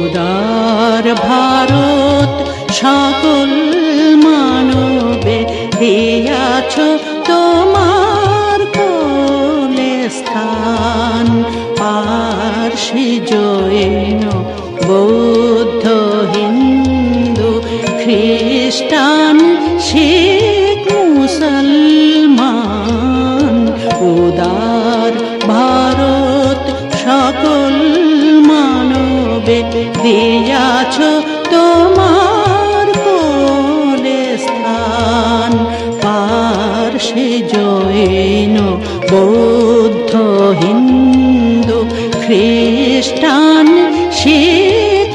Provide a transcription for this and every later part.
উদার ভারত সকল মানবে দিয়াছ তোমার কোলে স্থান। পারসী জৈন বৌদ্ধ হিন্দু খ্রিস্টান শিখ মুসলমান, উদার ভারত সকল মানবে দিয়াছ তোমার কোলে স্থান। পারসী জৈন বৌদ্ধ হিন্দু খ্রিস্টান শিখ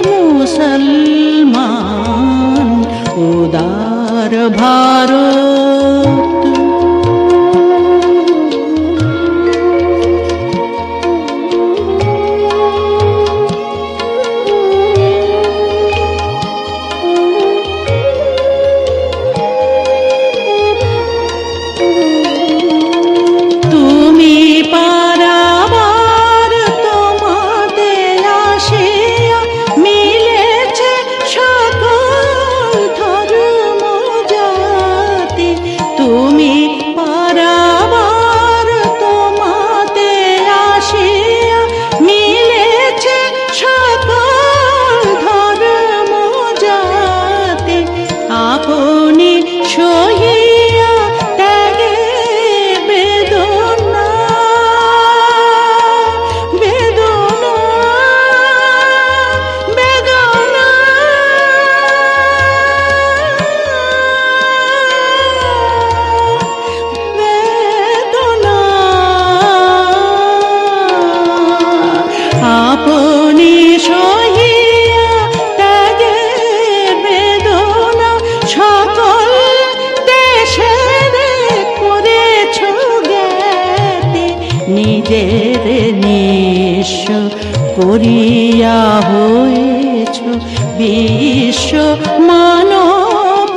মুসলমান, উদার ভারত। নিজের নিঃস্ব করিয়া হয়েছ বিশ্ব মানব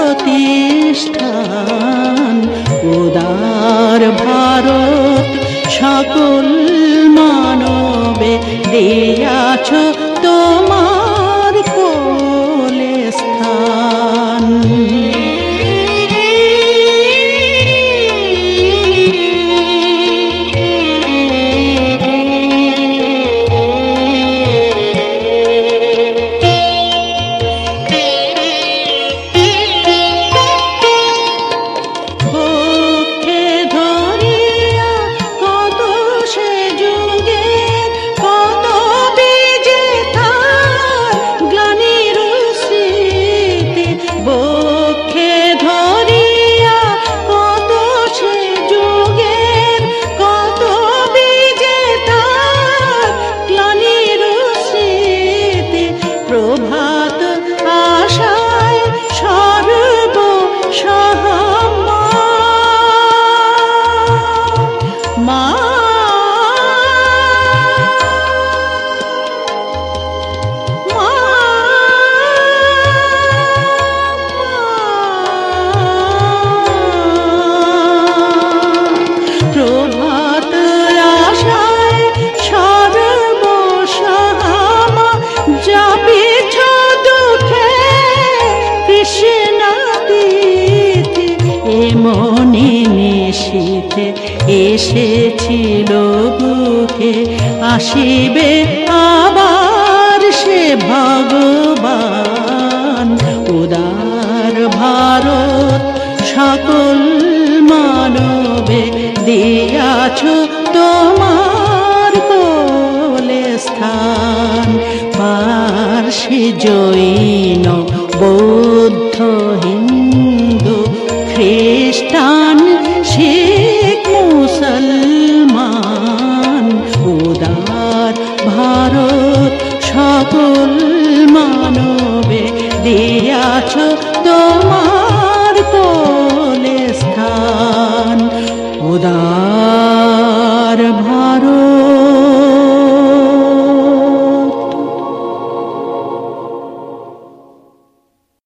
প্রতিষ্ঠান। উদার ভারত সকল মানবে দিয়াছ তোমার কোলে স্থান। প্রভাত আশায় সর্ব সহমা মা, প্রভাত আশায় সর্ব সহমা যাপিছ দুঃখে কৃষ্ণাতীতে। এমনি নিশীথে এসেছিল বুকে, আসিবে আবার সে ভগবান। উদার ভারত সকল মানবে দিয়াছ তোমার কোলে স্থান। পারসী জৈন বৌদ্ধ হিন্দু খ্রিস্টান শিখ মুসলমান, উদার ভারত সকল মানবে দিয়াছ তোমার কোলে স্থান। উদার